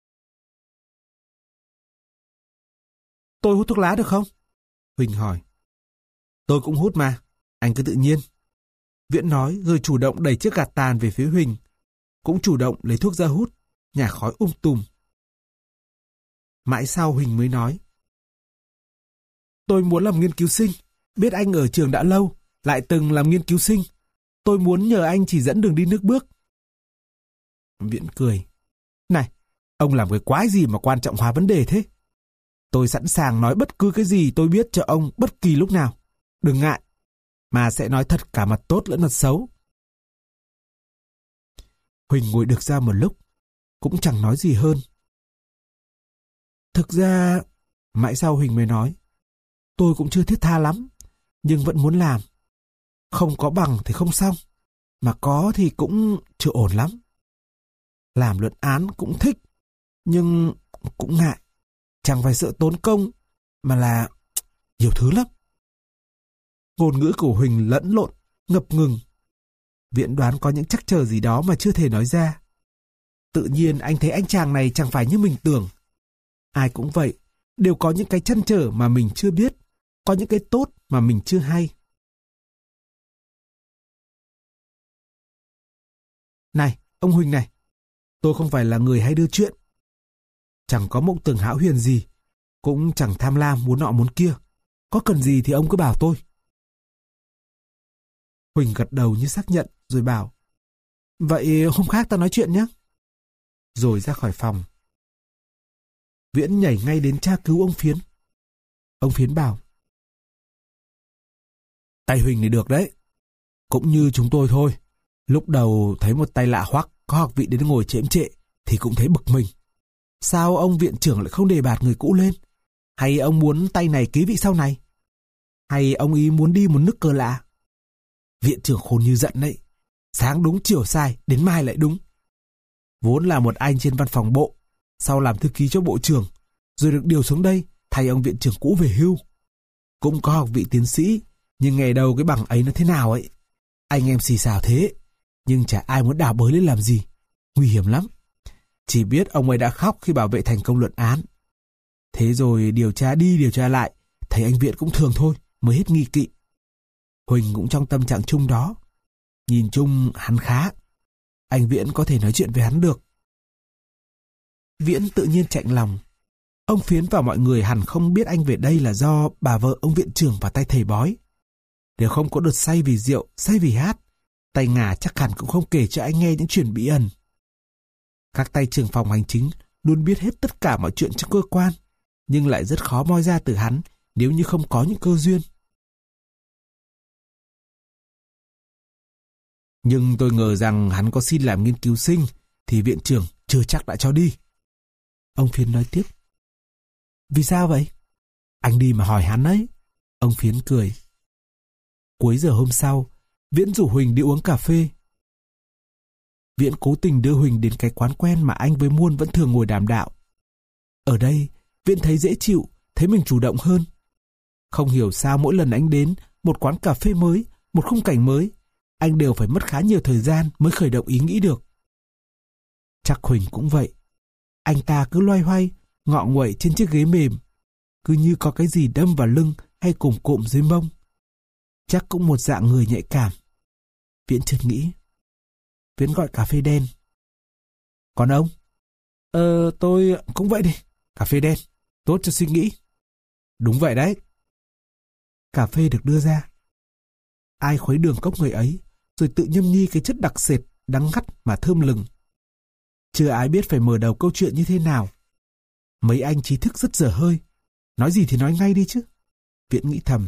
Tôi hút thuốc lá được không? Huỳnh hỏi. Tôi cũng hút mà, anh cứ tự nhiên. Viễn nói rồi chủ động đẩy chiếc gạt tàn về phía Huỳnh. Cũng chủ động lấy thuốc ra hút, nhả khói um tùm. Mãi sau Huỳnh mới nói. Tôi muốn làm nghiên cứu sinh, biết anh ở trường đã lâu, lại từng làm nghiên cứu sinh. Tôi muốn nhờ anh chỉ dẫn đường đi nước bước. Viễn cười. Này, ông làm cái quái gì mà quan trọng hóa vấn đề thế? Tôi sẵn sàng nói bất cứ cái gì tôi biết cho ông bất kỳ lúc nào. Đừng ngại, mà sẽ nói thật cả mặt tốt lẫn mặt xấu. Huỳnh ngồi được ra một lúc, cũng chẳng nói gì hơn. Thực ra, mãi sau Huỳnh mới nói, tôi cũng chưa thiết tha lắm, nhưng vẫn muốn làm. Không có bằng thì không xong, mà có thì cũng chưa ổn lắm. Làm luận án cũng thích, nhưng cũng ngại. Chẳng phải sợ tốn công, mà là nhiều thứ lắm. Ngôn ngữ của Huỳnh lẫn lộn, ngập ngừng. Viễn đoán có những trắc trở gì đó mà chưa thể nói ra. Tự nhiên anh thấy anh chàng này chẳng phải như mình tưởng. Ai cũng vậy, đều có những cái trăn trở mà mình chưa biết, có những cái tốt mà mình chưa hay. Này, ông Huỳnh này, tôi không phải là người hay đưa chuyện. Chẳng có mộng tưởng hão huyền gì, cũng chẳng tham lam muốn nọ muốn kia. Có cần gì thì ông cứ bảo tôi. Huỳnh gật đầu như xác nhận, rồi bảo, vậy hôm khác ta nói chuyện nhé. Rồi ra khỏi phòng. Viễn nhảy ngay đến tra cứu ông Phiến. Ông Phiến bảo, tay Huỳnh này được đấy. Cũng như chúng tôi thôi. Lúc đầu thấy một tay lạ hoắc có học vị đến ngồi chễm trệ thì cũng thấy bực mình. Sao ông viện trưởng lại không đề bạt người cũ lên? Hay ông muốn tay này kế vị sau này? Hay ông ý muốn đi một nước cờ lạ? Viện trưởng khôn như giận đấy. Sáng đúng chiều sai, đến mai lại đúng. Vốn là một anh trên văn phòng bộ, sau làm thư ký cho bộ trưởng, rồi được điều xuống đây thay ông viện trưởng cũ về hưu. Cũng có học vị tiến sĩ, nhưng ngày đầu cái bằng ấy nó thế nào ấy. Anh em xì xào thế, nhưng chả ai muốn đào bới lên làm gì. Nguy hiểm lắm. Chỉ biết ông ấy đã khóc khi bảo vệ thành công luận án. Thế rồi điều tra đi điều tra lại, thấy anh Viện cũng thường thôi, mới hết nghi kỵ. Huỳnh cũng trong tâm trạng chung đó. Nhìn chung hắn khá. Anh Viễn có thể nói chuyện với hắn được. Viễn tự nhiên chạnh lòng. Ông Phiến và mọi người hẳn không biết anh về đây là do bà vợ ông viện trưởng và tay thầy bói. Nếu không có đợt say vì rượu, say vì hát, tay ngà chắc hẳn cũng không kể cho anh nghe những chuyện bí ẩn. Các tay trưởng phòng hành chính luôn biết hết tất cả mọi chuyện trong cơ quan, nhưng lại rất khó moi ra từ hắn nếu như không có những cơ duyên. Nhưng tôi ngờ rằng hắn có xin làm nghiên cứu sinh thì viện trưởng chưa chắc đã cho đi. Ông Phiến nói tiếp. Vì sao vậy? Anh đi mà hỏi hắn ấy. Ông Phiến cười. Cuối giờ hôm sau, Viễn rủ Huỳnh đi uống cà phê. Viễn cố tình đưa Huỳnh đến cái quán quen mà anh với Muôn vẫn thường ngồi đàm đạo. Ở đây, Viễn thấy dễ chịu, thấy mình chủ động hơn. Không hiểu sao mỗi lần anh đến một quán cà phê mới, một khung cảnh mới, anh đều phải mất khá nhiều thời gian mới khởi động ý nghĩ được. Chắc Huỳnh cũng vậy. Anh ta cứ loay hoay, ngọ nguậy trên chiếc ghế mềm, cứ như có cái gì đâm vào lưng hay cùm cụm dưới mông. Chắc cũng một dạng người nhạy cảm. Viễn chợt nghĩ. Viễn gọi cà phê đen. Còn ông? Ờ, tôi cũng vậy đi. Cà phê đen, tốt cho suy nghĩ. Đúng vậy đấy. Cà phê được đưa ra. ai khuấy đường cốc người ấy, rồi tự nhâm nhi cái chất đặc sệt, đắng ngắt mà thơm lừng. Chưa ai biết phải mở đầu câu chuyện như thế nào. Mấy anh trí thức rất dở hơi. Nói gì thì nói ngay đi chứ. Viễn nghĩ thầm.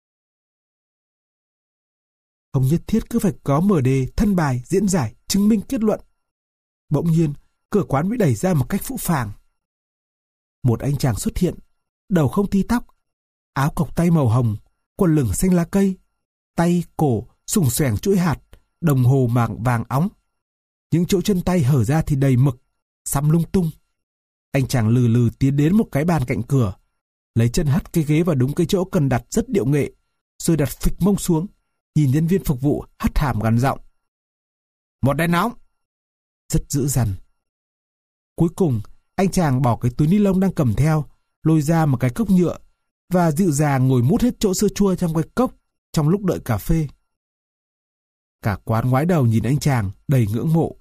Không nhất thiết cứ phải có mở đề, thân bài, diễn giải, chứng minh kết luận. Bỗng nhiên, cửa quán bị đẩy ra một cách phũ phàng. Một anh chàng xuất hiện, đầu không ti tóc, áo cộc tay màu hồng, quần lửng xanh lá cây, tay, cổ, xùng xoẻng chuỗi hạt, đồng hồ màng vàng óng. Những chỗ chân tay hở ra thì đầy mực, xăm lung tung. Anh chàng lừ lừ tiến đến một cái bàn cạnh cửa, lấy chân hất cái ghế vào đúng cái chỗ cần đặt rất điệu nghệ, rồi đặt phịch mông xuống, nhìn nhân viên phục vụ hất hàm gằn giọng. Một đèn nóng. Rất dữ dằn. Cuối cùng, anh chàng bỏ cái túi ni lông đang cầm theo, lôi ra một cái cốc nhựa, và dịu dàng ngồi mút hết chỗ sữa chua trong cái cốc trong lúc đợi cà phê. Cả quán ngoái đầu nhìn anh chàng đầy ngưỡng mộ.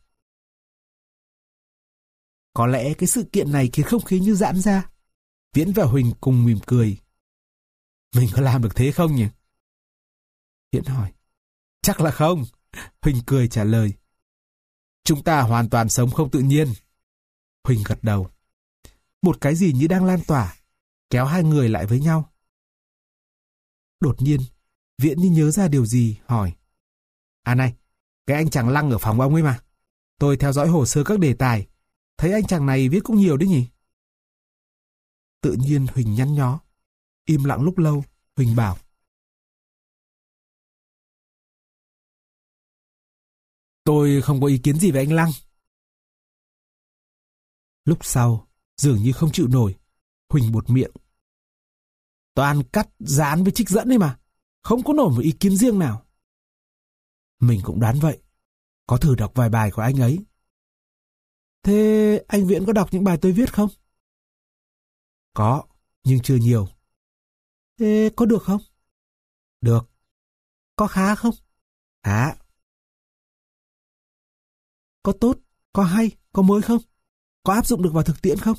Có lẽ cái sự kiện này khiến không khí như giãn ra. Viễn và Huỳnh cùng mỉm cười. Mình có làm được thế không nhỉ? Viễn hỏi. Chắc là không. Huỳnh cười trả lời. Chúng ta hoàn toàn sống không tự nhiên. Huỳnh gật đầu. Một cái gì như đang lan tỏa, kéo hai người lại với nhau. Đột nhiên, Viễn như nhớ ra điều gì, hỏi. À này, cái anh chàng Lăng ở phòng ông ấy mà. Tôi theo dõi hồ sơ các đề tài, thấy anh chàng này viết cũng nhiều đấy nhỉ? Tự nhiên Huỳnh nhăn nhó. Im lặng lúc lâu, Huỳnh bảo. Tôi không có ý kiến gì về anh Lăng. Lúc sau, dường như không chịu nổi, Huỳnh buột miệng. Toàn cắt, dán với trích dẫn đấy mà. Không có nổi một ý kiến riêng nào. Mình cũng đoán vậy. Có thử đọc vài bài của anh ấy. Thế anh Viễn có đọc những bài tôi viết không? Có, nhưng chưa nhiều. Thế có được không? Được. Có khá không? Khá. Có tốt, có hay, có mới không? Có áp dụng được vào thực tiễn không?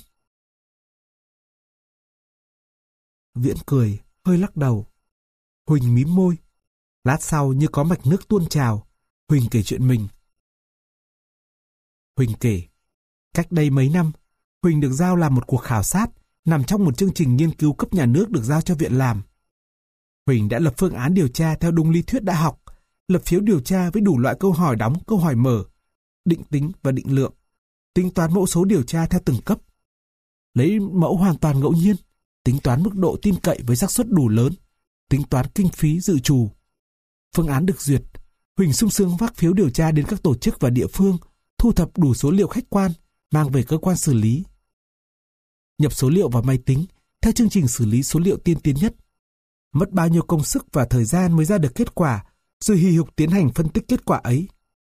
Viễn cười, hơi lắc đầu. Huỳnh mím môi. Lát sau như có mạch nước tuôn trào, Huỳnh kể chuyện mình. Huỳnh kể, cách đây mấy năm, Huỳnh được giao làm một cuộc khảo sát nằm trong một chương trình nghiên cứu cấp nhà nước được giao cho viện làm. Huỳnh đã lập phương án điều tra theo đúng lý thuyết đã học, lập phiếu điều tra với đủ loại câu hỏi đóng, câu hỏi mở, định tính và định lượng, tính toán mẫu số điều tra theo từng cấp. Lấy mẫu hoàn toàn ngẫu nhiên, tính toán mức độ tin cậy với xác suất đủ lớn, tính toán kinh phí dự trù. Phương án được duyệt, Huỳnh sung sướng vác phiếu điều tra đến các tổ chức và địa phương, thu thập đủ số liệu khách quan, mang về cơ quan xử lý. Nhập số liệu vào máy tính, theo chương trình xử lý số liệu tiên tiến nhất. Mất bao nhiêu công sức và thời gian mới ra được kết quả, rồi hì hục tiến hành phân tích kết quả ấy.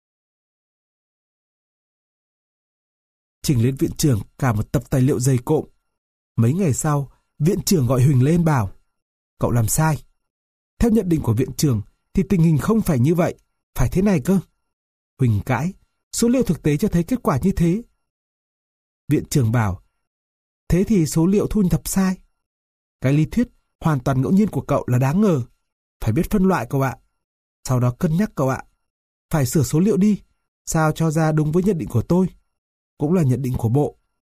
Trình lên viện trưởng cả một tập tài liệu dày cộm. Mấy ngày sau, viện trưởng gọi Huỳnh lên bảo, cậu làm sai. Theo nhận định của viện trưởng thì tình hình không phải như vậy, phải thế này cơ. Huỳnh cãi, số liệu thực tế cho thấy kết quả như thế. Viện trưởng bảo, thế thì số liệu thu thập sai. Cái lý thuyết hoàn toàn ngẫu nhiên của cậu là đáng ngờ. Phải biết phân loại cậu ạ. Sau đó cân nhắc cậu ạ. Phải sửa số liệu đi, sao cho ra đúng với nhận định của tôi. Cũng là nhận định của bộ.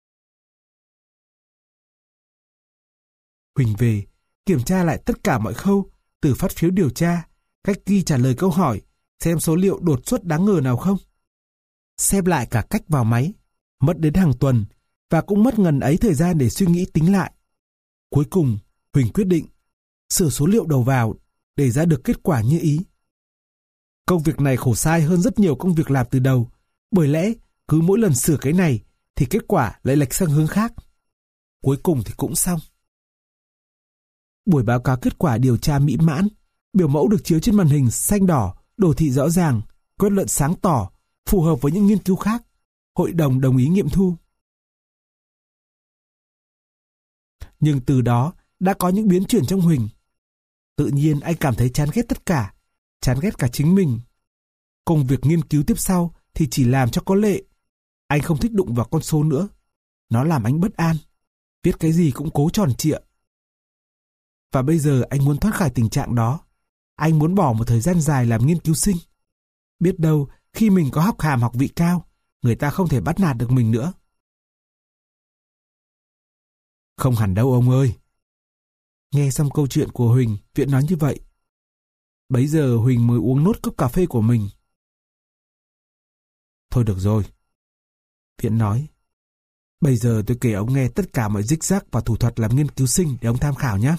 Huỳnh về, kiểm tra lại tất cả mọi khâu, từ phát phiếu điều tra, cách ghi trả lời câu hỏi, xem số liệu đột xuất đáng ngờ nào không. Xem lại cả cách vào máy, mất đến hàng tuần, và cũng mất ngần ấy thời gian để suy nghĩ tính lại. Cuối cùng, Huỳnh quyết định sửa số liệu đầu vào để ra được kết quả như ý. Công việc này khổ sai hơn rất nhiều công việc làm từ đầu, bởi lẽ cứ mỗi lần sửa cái này thì kết quả lại lệch sang hướng khác. Cuối cùng thì cũng xong. Buổi báo cáo kết quả điều tra mỹ mãn, biểu mẫu được chiếu trên màn hình xanh đỏ, đồ thị rõ ràng, kết luận sáng tỏ, phù hợp với những nghiên cứu khác. Hội đồng đồng ý nghiệm thu. Nhưng từ đó đã có những biến chuyển trong Huỳnh. Tự nhiên anh cảm thấy chán ghét tất cả, chán ghét cả chính mình. Công việc nghiên cứu tiếp sau thì chỉ làm cho có lệ. Anh không thích đụng vào con số nữa. Nó làm anh bất an. Viết cái gì cũng cố tròn trịa. Và bây giờ anh muốn thoát khỏi tình trạng đó. anh muốn bỏ một thời gian dài làm nghiên cứu sinh. Biết đâu, khi mình có học hàm học vị cao, người ta không thể bắt nạt được mình nữa. Không hẳn đâu ông ơi. Nghe xong câu chuyện của Huỳnh, Viễn nói như vậy. Bấy giờ Huỳnh mới uống nốt cốc cà phê của mình. Thôi được rồi. Viễn nói. Bây giờ tôi kể ông nghe tất cả mọi rích rác và thủ thuật làm nghiên cứu sinh để ông tham khảo nhé.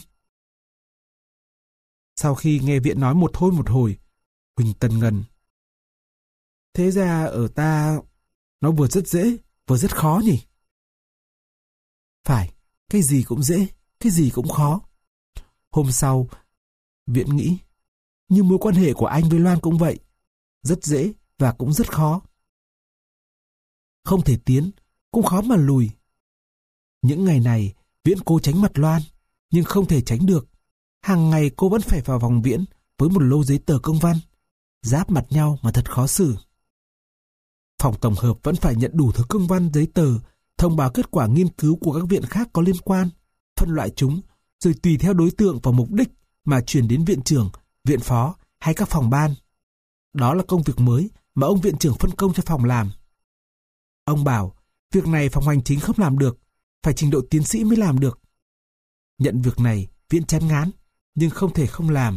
Sau khi nghe Viễn nói một hồi một hồi, Huỳnh tần ngần. Thế ra ở ta, nó vừa rất dễ, vừa rất khó nhỉ? Phải, cái gì cũng dễ, cái gì cũng khó. Hôm sau, Viễn nghĩ, như mối quan hệ của anh với Loan cũng vậy, rất dễ và cũng rất khó. Không thể tiến, cũng khó mà lùi. Những ngày này, Viễn cố tránh mặt Loan, nhưng không thể tránh được. Hàng ngày cô vẫn phải vào phòng Viễn với một lô giấy tờ công văn, giáp mặt nhau mà thật khó xử. Phòng tổng hợp vẫn phải nhận đủ thứ công văn giấy tờ, thông báo kết quả nghiên cứu của các viện khác có liên quan, phân loại chúng, rồi tùy theo đối tượng và mục đích mà chuyển đến viện trưởng, viện phó hay các phòng ban. Đó là công việc mới mà ông viện trưởng phân công cho phòng làm. Ông bảo, việc này phòng hành chính không làm được, phải trình độ tiến sĩ mới làm được. Nhận việc này, Viễn chán ngán, nhưng không thể không làm.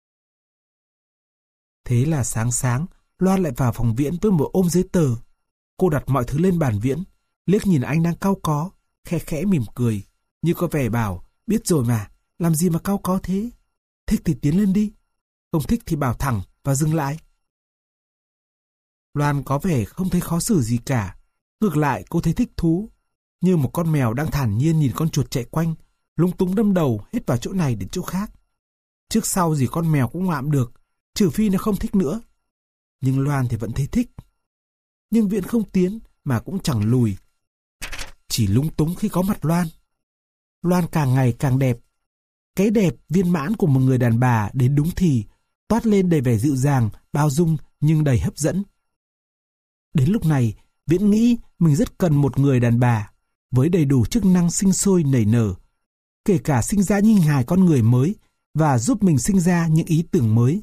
Thế là sáng sáng, Loan lại vào phòng Viễn với một ôm giấy tờ. Cô đặt mọi thứ lên bàn Viễn, liếc nhìn anh đang cau có, khẽ khẽ mỉm cười, như có vẻ bảo, biết rồi mà, làm gì mà cau có thế? Thích thì tiến lên đi, không thích thì bảo thẳng và dừng lại. Loan có vẻ không thấy khó xử gì cả, ngược lại cô thấy thích thú, như một con mèo đang thản nhiên nhìn con chuột chạy quanh, lúng túng đâm đầu hết vào chỗ này đến chỗ khác. Trước sau gì con mèo cũng ngoạm được, trừ phi nó không thích nữa. Nhưng Loan thì vẫn thấy thích. Nhưng Viễn không tiến mà cũng chẳng lùi, chỉ lúng túng khi có mặt Loan. Loan càng ngày càng đẹp. Cái đẹp viên mãn của một người đàn bà đến đúng thì, toát lên đầy vẻ dịu dàng, bao dung nhưng đầy hấp dẫn. Đến lúc này, Viễn nghĩ mình rất cần một người đàn bà với đầy đủ chức năng sinh sôi nảy nở, kể cả sinh ra những hình hài con người mới và giúp mình sinh ra những ý tưởng mới.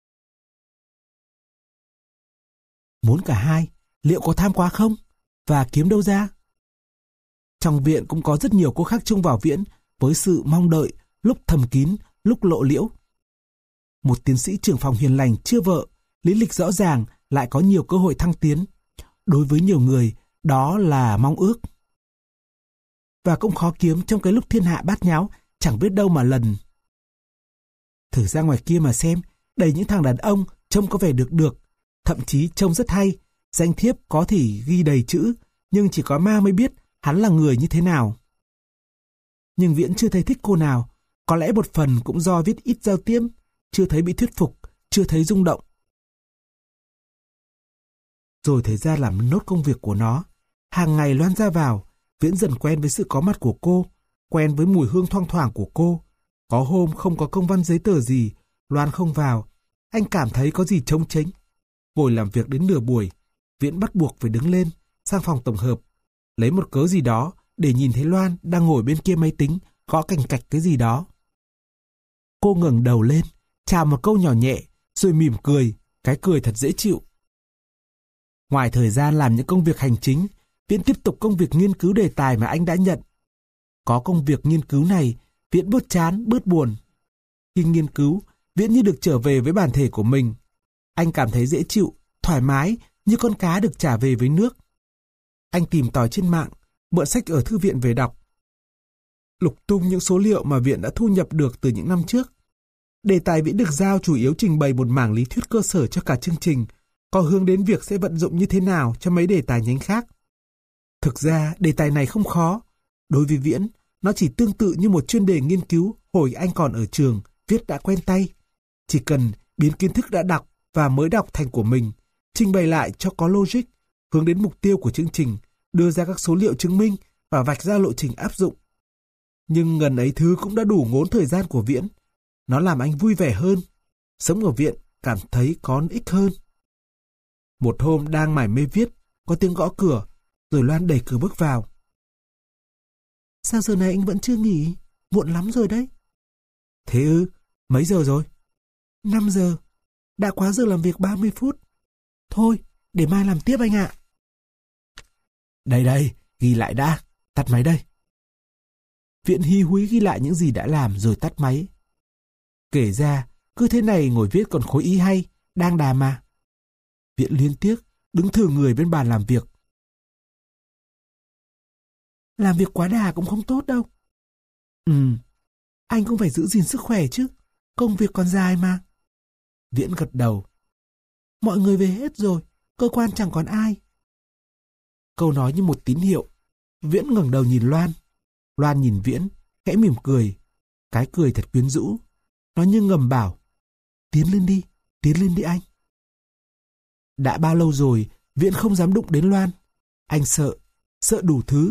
Muốn cả hai, liệu có tham quá không? Và kiếm đâu ra? Trong viện cũng có rất nhiều cô khác trông vào Viễn với sự mong đợi, lúc thầm kín, lúc lộ liễu. Một tiến sĩ trưởng phòng hiền lành chưa vợ, lý lịch rõ ràng lại có nhiều cơ hội thăng tiến. Đối với nhiều người, đó là mong ước. Và cũng khó kiếm trong cái lúc thiên hạ bát nháo, chẳng biết đâu mà lần. Thử ra ngoài kia mà xem, đầy những thằng đàn ông trông có vẻ được được, thậm chí trông rất hay, danh thiếp có thể ghi đầy chữ, nhưng chỉ có ma mới biết hắn là người như thế nào. Nhưng Viễn chưa thấy thích cô nào, có lẽ một phần cũng do viết ít giao tiếp, chưa thấy bị thuyết phục, chưa thấy rung động. Rồi thời gian làm nốt công việc của nó. Hàng ngày Loan ra vào, Viễn dần quen với sự có mặt của cô, quen với mùi hương thoang thoảng của cô. Có hôm không có công văn giấy tờ gì, Loan không vào, anh cảm thấy có gì trống chênh. Ngồi làm việc đến nửa buổi, Viễn bắt buộc phải đứng lên, sang phòng tổng hợp, lấy một cớ gì đó để nhìn thấy Loan đang ngồi bên kia máy tính, gõ cành cạch cái gì đó. Cô ngẩng đầu lên, chào một câu nhỏ nhẹ, rồi mỉm cười, cái cười thật dễ chịu. Ngoài thời gian làm những công việc hành chính, Viễn tiếp tục công việc nghiên cứu đề tài mà anh đã nhận. Có công việc nghiên cứu này, Viễn bớt chán, bớt buồn. Khi nghiên cứu, Viễn như được trở về với bản thể của mình. Anh cảm thấy dễ chịu, thoải mái, như con cá được trả về với nước. Anh tìm tòi trên mạng, mượn sách ở thư viện về đọc. Lục tung những số liệu mà viện đã thu nhập được từ những năm trước. Đề tài Viễn được giao chủ yếu trình bày một mảng lý thuyết cơ sở cho cả chương trình, có hướng đến việc sẽ vận dụng như thế nào cho mấy đề tài nhánh khác. Thực ra, đề tài này không khó. Đối với Viễn, nó chỉ tương tự như một chuyên đề nghiên cứu hồi anh còn ở trường, viết đã quen tay. Chỉ cần biến kiến thức đã đọc và mới đọc thành của mình, trình bày lại cho có logic, hướng đến mục tiêu của chương trình, đưa ra các số liệu chứng minh và vạch ra lộ trình áp dụng. Nhưng ngần ấy thứ cũng đã đủ ngốn thời gian của Viễn. Nó làm anh vui vẻ hơn. Sống ở viện cảm thấy có ích hơn. Một hôm đang mải mê viết, có tiếng gõ cửa, rồi Loan đẩy cửa bước vào. Sao giờ này anh vẫn chưa nghỉ? Muộn lắm rồi đấy. Thế ư? Mấy giờ rồi? năm giờ. Đã quá giờ làm việc ba mươi phút. Thôi, để mai làm tiếp anh ạ. Đây đây, ghi lại đã. Tắt máy đây. Viễn hí húy ghi lại những gì đã làm rồi tắt máy. Kể ra, cứ thế này ngồi viết còn khối ý hay, đang đà mà. Viễn liên tiếc, đứng thừ người bên bàn làm việc. Làm việc quá đà cũng không tốt đâu. Ừ, anh cũng phải giữ gìn sức khỏe chứ. Công việc còn dài mà. Viễn gật đầu. Mọi người về hết rồi, cơ quan chẳng còn ai. Câu nói như một tín hiệu. Viễn ngẩng đầu nhìn Loan. Loan nhìn Viễn, khẽ mỉm cười. Cái cười thật quyến rũ. Nó như ngầm bảo, tiến lên đi, tiến lên đi anh. Đã bao lâu rồi, Viễn không dám đụng đến Loan. Anh sợ, sợ đủ thứ.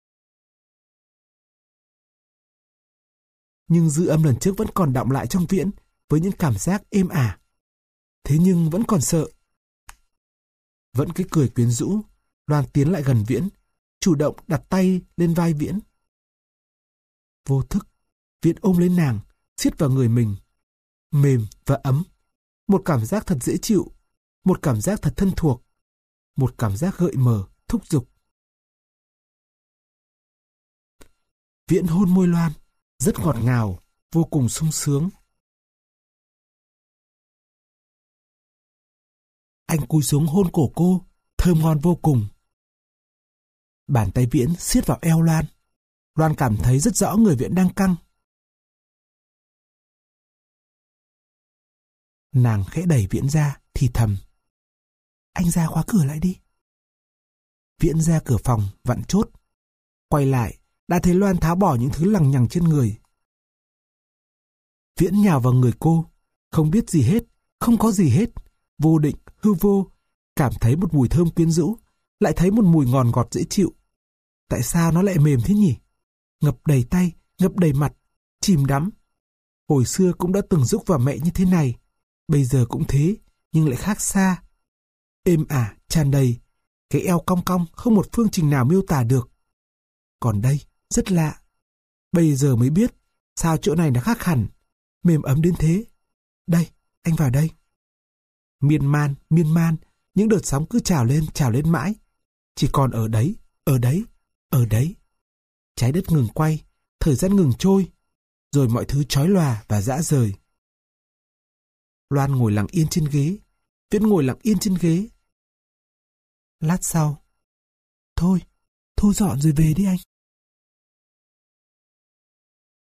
Nhưng dư âm lần trước vẫn còn đọng lại trong Viễn với những cảm giác êm ả. Thế nhưng vẫn còn sợ. Vẫn cái cười quyến rũ, Loan tiến lại gần Viễn, chủ động đặt tay lên vai Viễn. Vô thức, Viễn ôm lấy nàng, siết vào người mình. Mềm và ấm. Một cảm giác thật dễ chịu. Một cảm giác thật thân thuộc. Một cảm giác gợi mở, thúc giục. Viễn hôn môi Loan, rất ngọt ngào, vô cùng sung sướng. Anh cúi xuống hôn cổ cô, thơm ngon vô cùng. Bàn tay Viễn siết vào eo Loan. Loan cảm thấy rất rõ người Viễn đang căng. Nàng khẽ đẩy Viễn ra, thì thầm. Anh ra khóa cửa lại đi. Viễn ra cửa phòng, vặn chốt. Quay lại, đã thấy Loan tháo bỏ những thứ lằng nhằng trên người. Viễn nhào vào người cô, không biết gì hết, không có gì hết. Vô định, hư vô, cảm thấy một mùi thơm quyến rũ, lại thấy một mùi ngọt ngọt dễ chịu. Tại sao nó lại mềm thế nhỉ? Ngập đầy tay, ngập đầy mặt, chìm đắm. Hồi xưa cũng đã từng rúc vào mẹ như thế này, bây giờ cũng thế, nhưng lại khác xa. Êm ả, tràn đầy, cái eo cong cong không một phương trình nào miêu tả được. Còn đây, rất lạ. Bây giờ mới biết, sao chỗ này nó khác hẳn, mềm ấm đến thế. Đây, anh vào đây. Miên man, miên man, những đợt sóng cứ trào lên, trào lên mãi. Chỉ còn ở đấy, ở đấy, ở đấy. Trái đất ngừng quay, thời gian ngừng trôi, rồi mọi thứ chói lòa và dã rời. Loan ngồi lặng yên trên ghế, Viễn ngồi lặng yên trên ghế. Lát sau, thôi, thu dọn rồi về đi anh.